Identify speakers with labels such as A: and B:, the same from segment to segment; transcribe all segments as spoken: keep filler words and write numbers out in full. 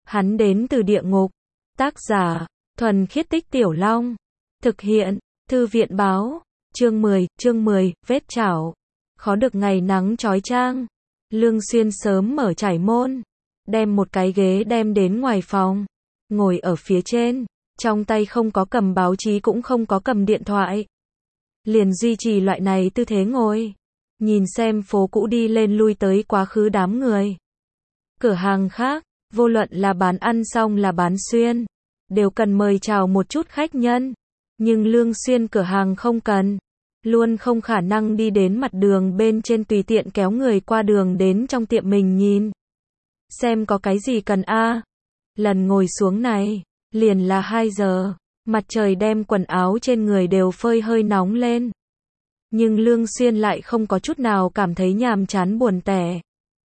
A: Hắn đến từ địa ngục. Tác giả, Thuần Khiết Tích Tiểu Long. Thực hiện, Thư viện báo. Chương mười, chương mười, vết chảo. Khó được ngày nắng chói chang. Lương Xuyên sớm mở trải môn. Đem một cái ghế đem đến ngoài phòng. Ngồi ở phía trên. Trong tay không có cầm báo chí cũng không có cầm điện thoại. Liền duy trì loại này tư thế ngồi. Nhìn xem phố cũ đi lên lui tới quá khứ đám người. Cửa hàng khác, vô luận là bán ăn xong là bán xuyên, đều cần mời chào một chút khách nhân. Nhưng Lương Xuyên cửa hàng không cần. Luôn không khả năng đi đến mặt đường bên trên tùy tiện kéo người qua đường đến trong tiệm mình nhìn. Xem có cái gì cần a. Lần ngồi xuống này, liền là hai giờ. Mặt trời đem quần áo trên người đều phơi hơi nóng lên. Nhưng Lương Xuyên lại không có chút nào cảm thấy nhàm chán buồn tẻ.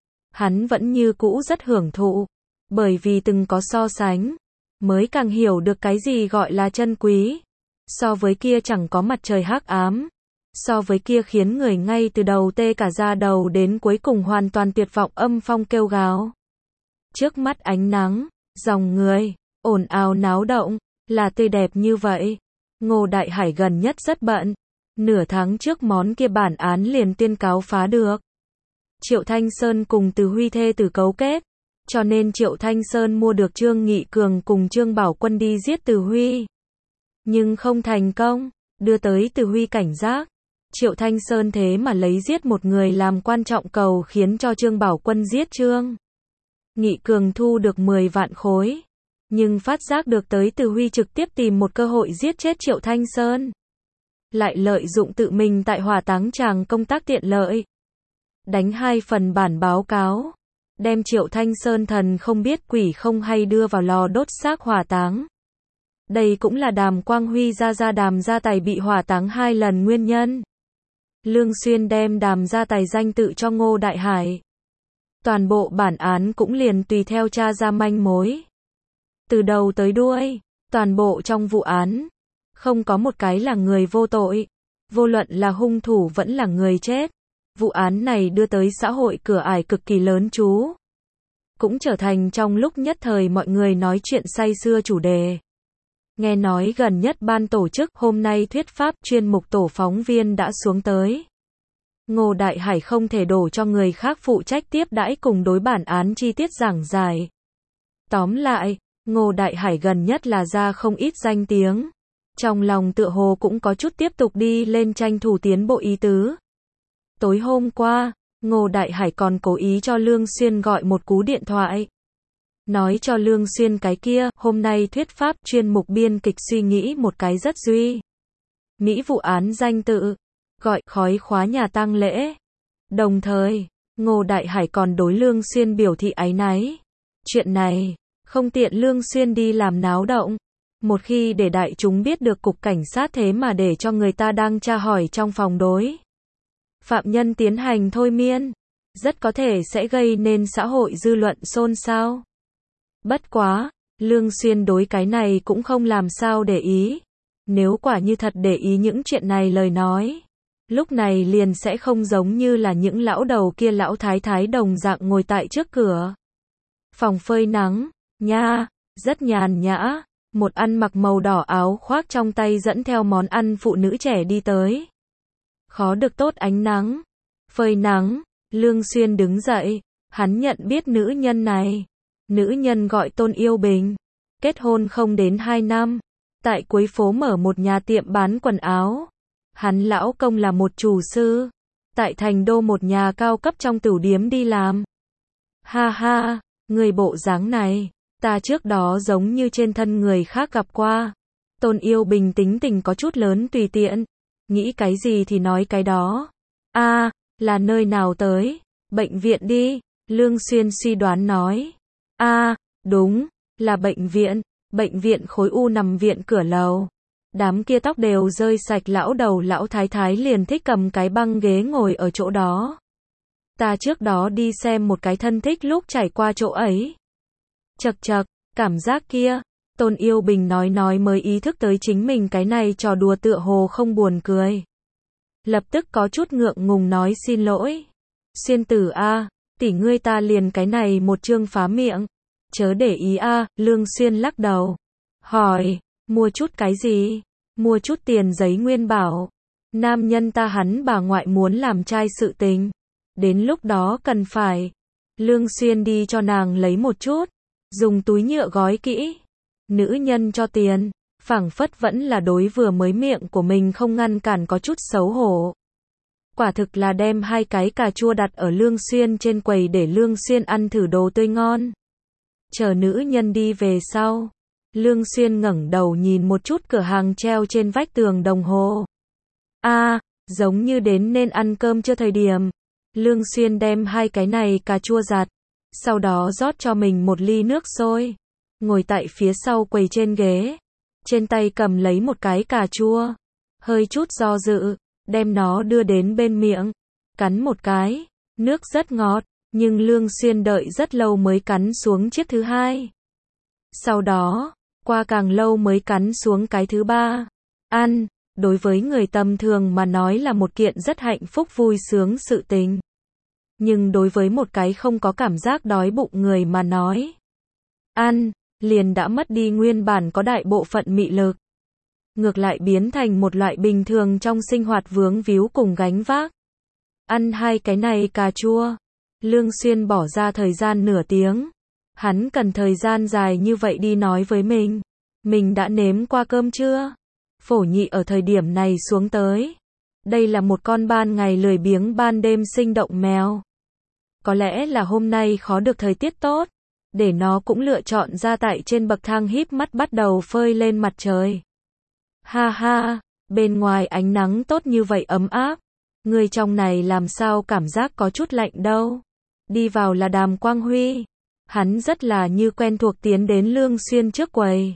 A: Hắn vẫn như cũ rất hưởng thụ. Bởi vì từng có so sánh, mới càng hiểu được cái gì gọi là chân quý. So với kia chẳng có mặt trời hắc ám. So với kia khiến người ngay từ đầu tê cả da đầu đến cuối cùng hoàn toàn tuyệt vọng âm phong kêu gào. Trước mắt ánh nắng, dòng người, ồn ào náo động, là tươi đẹp như vậy. Ngô Đại Hải gần nhất rất bận. Nửa tháng trước món kia bản án liền tuyên cáo phá được. Triệu Thanh Sơn cùng Từ Huy thê tử cấu kết. Cho nên Triệu Thanh Sơn mua được Trương Nghị Cường cùng Trương Bảo Quân đi giết Từ Huy. Nhưng không thành công, đưa tới Từ Huy cảnh giác. Triệu Thanh Sơn thế mà lấy giết một người làm quan trọng cầu khiến cho Trương Bảo Quân giết Trương Nghị Cường thu được mười vạn khối. Nhưng phát giác được tới Từ Huy trực tiếp tìm một cơ hội giết chết Triệu Thanh Sơn. Lại lợi dụng tự mình tại hỏa táng tràng công tác tiện lợi. Đánh hai phần bản báo cáo. Đem Triệu Thanh Sơn thần không biết quỷ không hay đưa vào lò đốt xác hỏa táng. Đây cũng là Đàm Quang Huy gia gia Đàm Gia Tài bị hỏa táng hai lần nguyên nhân. Lương Xuyên đem Đàm Gia Tài danh tự cho Ngô Đại Hải. Toàn bộ bản án cũng liền tùy theo tra ra manh mối. Từ đầu tới đuôi, toàn bộ trong vụ án, không có một cái là người vô tội. Vô luận là hung thủ vẫn là người chết. Vụ án này đưa tới xã hội cửa ải cực kỳ lớn chú. Cũng trở thành trong lúc nhất thời mọi người nói chuyện say sưa chủ đề. Nghe nói gần nhất ban tổ chức hôm nay thuyết pháp chuyên mục tổ phóng viên đã xuống tới. Ngô Đại Hải không thể đổ cho người khác phụ trách tiếp đãi cùng đối bản án chi tiết giảng giải. Tóm lại, Ngô Đại Hải gần nhất là ra không ít danh tiếng. Trong lòng tựa hồ cũng có chút tiếp tục đi lên tranh thủ tiến bộ ý tứ. Tối hôm qua, Ngô Đại Hải còn cố ý cho Lương Xuyên gọi một cú điện thoại. Nói cho Lương Xuyên cái kia, hôm nay thuyết pháp chuyên mục biên kịch suy nghĩ một cái rất duy. Mỹ vụ án danh tự, gọi khói khóa nhà tang lễ. Đồng thời, Ngô Đại Hải còn đối Lương Xuyên biểu thị áy náy. Chuyện này, không tiện Lương Xuyên đi làm náo động. Một khi để đại chúng biết được cục cảnh sát thế mà để cho người ta đang tra hỏi trong phòng đối phạm nhân tiến hành thôi miên, rất có thể sẽ gây nên xã hội dư luận xôn xao. Bất quá, Lương Xuyên đối cái này cũng không làm sao để ý. Nếu quả như thật để ý những chuyện này lời nói, lúc này liền sẽ không giống như là những lão đầu kia lão thái thái đồng dạng ngồi tại trước cửa phòng phơi nắng, nha, rất nhàn nhã. Một ăn mặc màu đỏ áo khoác trong tay dẫn theo món ăn phụ nữ trẻ đi tới. Khó được tốt ánh nắng. Phơi nắng, Lương Xuyên đứng dậy. Hắn nhận biết nữ nhân này. Nữ nhân gọi Tôn Yêu Bình. Kết hôn không đến hai năm. Tại cuối phố mở một nhà tiệm bán quần áo. Hắn lão công là một chủ sư. Tại thành đô một nhà cao cấp trong tửu điếm đi làm. Ha ha, người bộ dáng này. Ta trước đó giống như trên thân người khác gặp qua. Tôn Yêu Bình tính tình có chút lớn tùy tiện. Nghĩ cái gì thì nói cái đó. A, à, là nơi nào tới? Bệnh viện đi. Lương Xuyên suy đoán nói. A, à, đúng, là bệnh viện. Bệnh viện khối U nằm viện cửa lầu. Đám kia tóc đều rơi sạch lão đầu lão thái thái liền thích cầm cái băng ghế ngồi ở chỗ đó. Ta trước đó đi xem một cái thân thích lúc trải qua chỗ ấy. Chật chật, cảm giác kia, Tôn Yêu Bình nói nói mới ý thức tới chính mình cái này trò đùa tựa hồ không buồn cười. Lập tức có chút ngượng ngùng nói xin lỗi. Xuyên tử a, tỷ ngươi ta liền cái này một chương phá miệng. Chớ để ý a, Lương Xuyên lắc đầu. Hỏi, mua chút cái gì? Mua chút tiền giấy nguyên bảo. Nam nhân ta hắn bà ngoại muốn làm trai sự tình. Đến lúc đó cần phải. Lương Xuyên đi cho nàng lấy một chút. Dùng túi nhựa gói kỹ. Nữ nhân cho tiền. Phảng phất vẫn là đối vừa mới miệng của mình không ngăn cản có chút xấu hổ. Quả thực là đem hai cái cà chua đặt ở Lương Xuyên trên quầy để Lương Xuyên ăn thử đồ tươi ngon. Chờ nữ nhân đi về sau. Lương Xuyên ngẩng đầu nhìn một chút cửa hàng treo trên vách tường đồng hồ. A, à, giống như đến nên ăn cơm chưa thời điểm. Lương Xuyên đem hai cái này cà chua giặt. Sau đó rót cho mình một ly nước sôi. Ngồi tại phía sau quầy trên ghế. Trên tay cầm lấy một cái cà chua. Hơi chút do dự. Đem nó đưa đến bên miệng. Cắn một cái. Nước rất ngọt. Nhưng Lương Xuyên đợi rất lâu mới cắn xuống chiếc thứ hai. Sau đó, qua càng lâu mới cắn xuống cái thứ ba. Ăn, đối với người tầm thường mà nói là một kiện rất hạnh phúc vui sướng sự tình. Nhưng đối với một cái không có cảm giác đói bụng người mà nói. Ăn, liền đã mất đi nguyên bản có đại bộ phận mị lực. Ngược lại biến thành một loại bình thường trong sinh hoạt vướng víu cùng gánh vác. Ăn hai cái này cà chua. Lương Xuyên bỏ ra thời gian nửa tiếng. Hắn cần thời gian dài như vậy đi nói với mình. Mình đã nếm qua cơm chưa? Phổ nhị ở thời điểm này xuống tới. Đây là một con ban ngày lười biếng ban đêm sinh động mèo. Có lẽ là hôm nay khó được thời tiết tốt. Để nó cũng lựa chọn ra tại trên bậc thang híp mắt bắt đầu phơi lên mặt trời. Ha ha, bên ngoài ánh nắng tốt như vậy ấm áp. Người trong này làm sao cảm giác có chút lạnh đâu. Đi vào là Đàm Quang Huy. Hắn rất là như quen thuộc tiến đến Lương Xuyên trước quầy.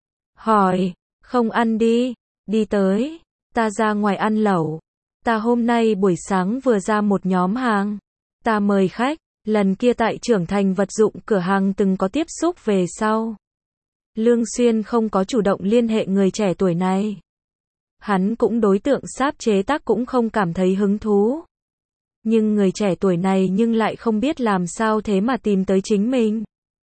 A: Hỏi, không ăn đi, đi tới, ta ra ngoài ăn lẩu. Ta hôm nay buổi sáng vừa ra một nhóm hàng. Ta mời khách, lần kia tại trưởng thành vật dụng cửa hàng từng có tiếp xúc về sau. Lương Xuyên không có chủ động liên hệ người trẻ tuổi này. Hắn cũng đối tượng sáp chế tác cũng không cảm thấy hứng thú. Nhưng người trẻ tuổi này nhưng lại không biết làm sao thế mà tìm tới chính mình.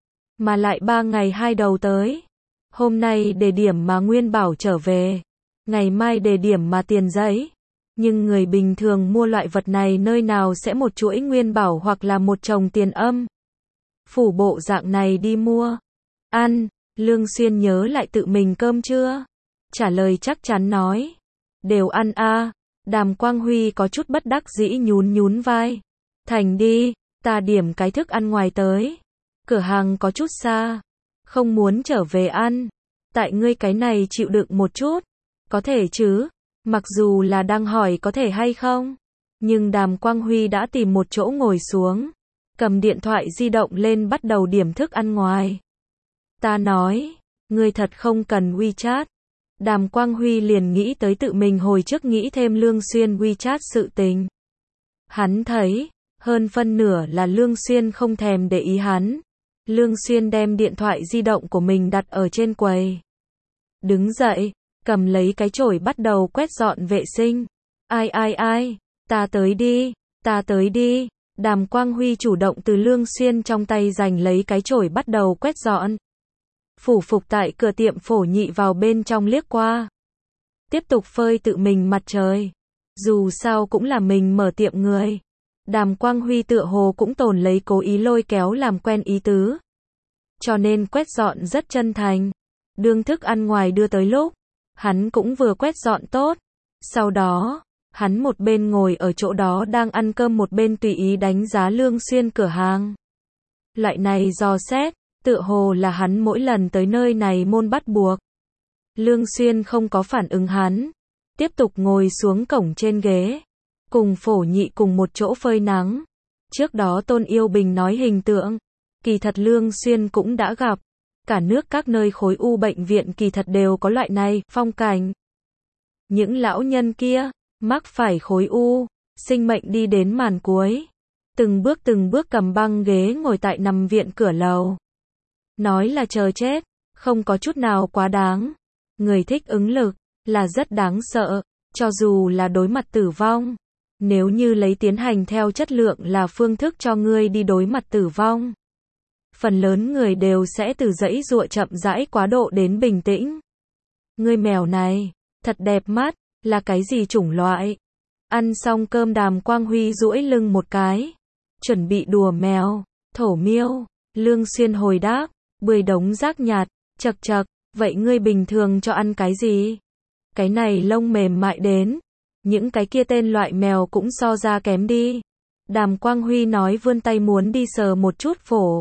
A: Mà lại ba ngày hai đầu tới. Hôm nay đề điểm mà Nguyên Bảo trở về. Ngày mai đề điểm mà Tiền Giấy. Nhưng người bình thường mua loại vật này nơi nào sẽ một chuỗi Nguyên Bảo hoặc là một chồng Tiền Âm. Phủ bộ dạng này đi mua. Ăn, Lương Xuyên nhớ lại tự mình cơm chưa? Trả lời chắc chắn nói. Đều ăn a. À. Đàm Quang Huy có chút bất đắc dĩ nhún nhún vai. Thành đi, ta điểm cái thức ăn ngoài tới. Cửa hàng có chút xa. Không muốn trở về ăn. Tại ngươi cái này chịu đựng một chút. Có thể chứ. Mặc dù là đang hỏi có thể hay không. Nhưng Đàm Quang Huy đã tìm một chỗ ngồi xuống. Cầm điện thoại di động lên bắt đầu điểm thức ăn ngoài. Ta nói, ngươi thật không cần WeChat. Đàm Quang Huy liền nghĩ tới tự mình hồi trước nghĩ thêm Lương Xuyên WeChat sự tình. Hắn thấy, hơn phân nửa là Lương Xuyên không thèm để ý hắn. Lương Xuyên đem điện thoại di động của mình đặt ở trên quầy. Đứng dậy, cầm lấy cái chổi bắt đầu quét dọn vệ sinh. Ai ai ai, ta tới đi, ta tới đi. Đàm Quang Huy chủ động từ Lương Xuyên trong tay giành lấy cái chổi bắt đầu quét dọn. Phủ phục tại cửa tiệm Phổ Nhị vào bên trong liếc qua. Tiếp tục phơi tự mình mặt trời. Dù sao cũng là mình mở tiệm người. Đàm Quang Huy tựa hồ cũng tồn lấy cố ý lôi kéo làm quen ý tứ. Cho nên quét dọn rất chân thành. Đương thức ăn ngoài đưa tới lúc. Hắn cũng vừa quét dọn tốt. Sau đó, hắn một bên ngồi ở chỗ đó đang ăn cơm một bên tùy ý đánh giá Lương Xuyên cửa hàng. Loại này dò xét. Tựa hồ là hắn mỗi lần tới nơi này môn bắt buộc. Lương Xuyên không có phản ứng hắn. Tiếp tục ngồi xuống cổng trên ghế. Cùng Phổ Nhị cùng một chỗ phơi nắng. Trước đó Tôn Yêu Bình nói hình tượng. Kỳ thật Lương Xuyên cũng đã gặp. Cả nước các nơi khối u bệnh viện kỳ thật đều có loại này, phong cảnh. Những lão nhân kia, mắc phải khối u, sinh mệnh đi đến màn cuối. Từng bước từng bước cầm băng ghế ngồi tại nằm viện cửa lầu. Nói là chờ chết, không có chút nào quá đáng. Người thích ứng lực, là rất đáng sợ, cho dù là đối mặt tử vong. Nếu như lấy tiến hành theo chất lượng là phương thức cho ngươi đi đối mặt tử vong. phần lớn người đều sẽ từ giãy giụa chậm rãi quá độ đến bình tĩnh. Ngươi mèo này, thật đẹp mắt, là cái gì chủng loại? Ăn xong cơm Đàm Quang Huy duỗi lưng một cái, chuẩn bị đùa mèo. Thổ miêu, Lương Xuyên hồi đáp, bười đống rác nhạt, chật chật, vậy ngươi bình thường cho ăn cái gì? Cái này lông mềm mại đến, những cái kia tên loại mèo cũng so ra kém đi. Đàm Quang Huy nói vươn tay muốn đi sờ một chút phổ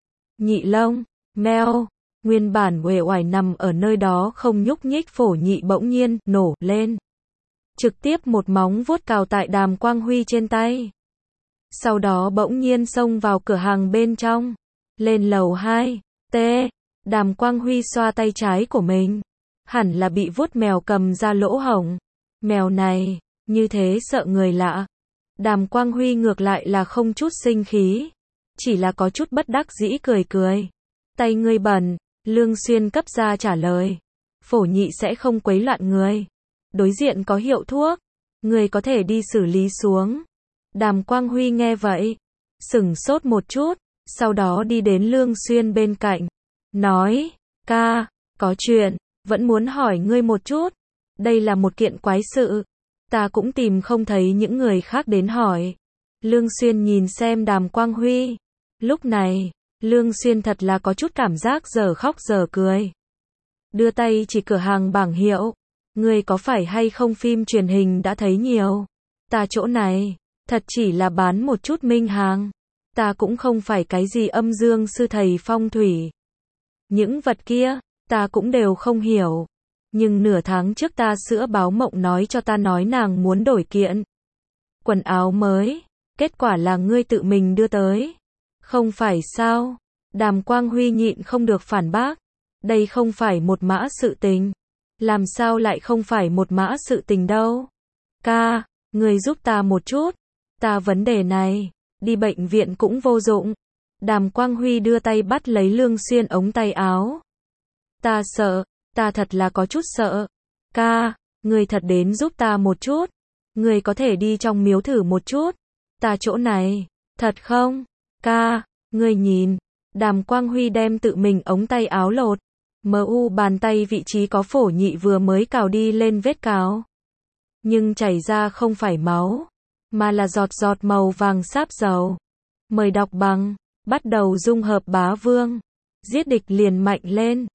A: nhị lông, meo, nguyên bản uể oải nằm ở nơi đó không nhúc nhích phổ nhị bỗng nhiên, nổ, lên. Trực tiếp một móng vuốt cào tại Đàm Quang Huy trên tay. Sau đó bỗng nhiên xông vào cửa hàng bên trong. Lên lầu hai, T, Đàm Quang Huy xoa tay trái của mình. Hẳn là bị vuốt mèo cầm ra lỗ hổng. Mèo này, như thế sợ người lạ. Đàm Quang Huy ngược lại là không chút sinh khí. Chỉ là có chút bất đắc dĩ cười cười. Tay ngươi bẩn, Lương Xuyên cấp ra trả lời. Phổ nhị sẽ không quấy loạn người. Đối diện có hiệu thuốc. Người có thể đi xử lý xuống. Đàm Quang Huy nghe vậy. Sửng sốt một chút. Sau đó đi đến Lương Xuyên bên cạnh. Nói, ca, có chuyện, vẫn muốn hỏi ngươi một chút. Đây là một kiện quái sự. Ta cũng tìm không thấy những người khác đến hỏi. Lương Xuyên nhìn xem Đàm Quang Huy. Lúc này, Lương Xuyên thật là có chút cảm giác giờ khóc giờ cười. Đưa tay chỉ cửa hàng bảng hiệu. Ngươi có phải hay không phim truyền hình đã thấy nhiều. Ta chỗ này, thật chỉ là bán một chút minh hàng. Ta cũng không phải cái gì âm dương sư thầy phong thủy. Những vật kia, ta cũng đều không hiểu. Nhưng nửa tháng trước ta sữa báo mộng nói cho ta nói nàng muốn đổi kiện quần áo mới. Kết quả là ngươi tự mình đưa tới. Không phải sao? Đàm Quang Huy nhịn không được phản bác. Đây không phải một mã sự tình. Làm sao lại không phải một mã sự tình đâu? Ca, ngươi giúp ta một chút. Ta vấn đề này, đi bệnh viện cũng vô dụng. Đàm Quang Huy đưa tay bắt lấy Lương Xuyên ống tay áo. Ta sợ, ta thật là có chút sợ. Ca, ngươi thật đến giúp ta một chút. Ngươi có thể đi trong miếu thử một chút. Ta chỗ này, thật không? Ca, ngươi nhìn. Đàm Quang Huy đem tự mình ống tay áo lột. Mờ u bàn tay vị trí có phổ nhị vừa mới cào đi lên vết cào. Nhưng chảy ra không phải máu, mà là giọt giọt màu vàng sáp dầu. Mời đọc bằng, bắt đầu dung hợp bá vương. Giết địch liền mạnh lên.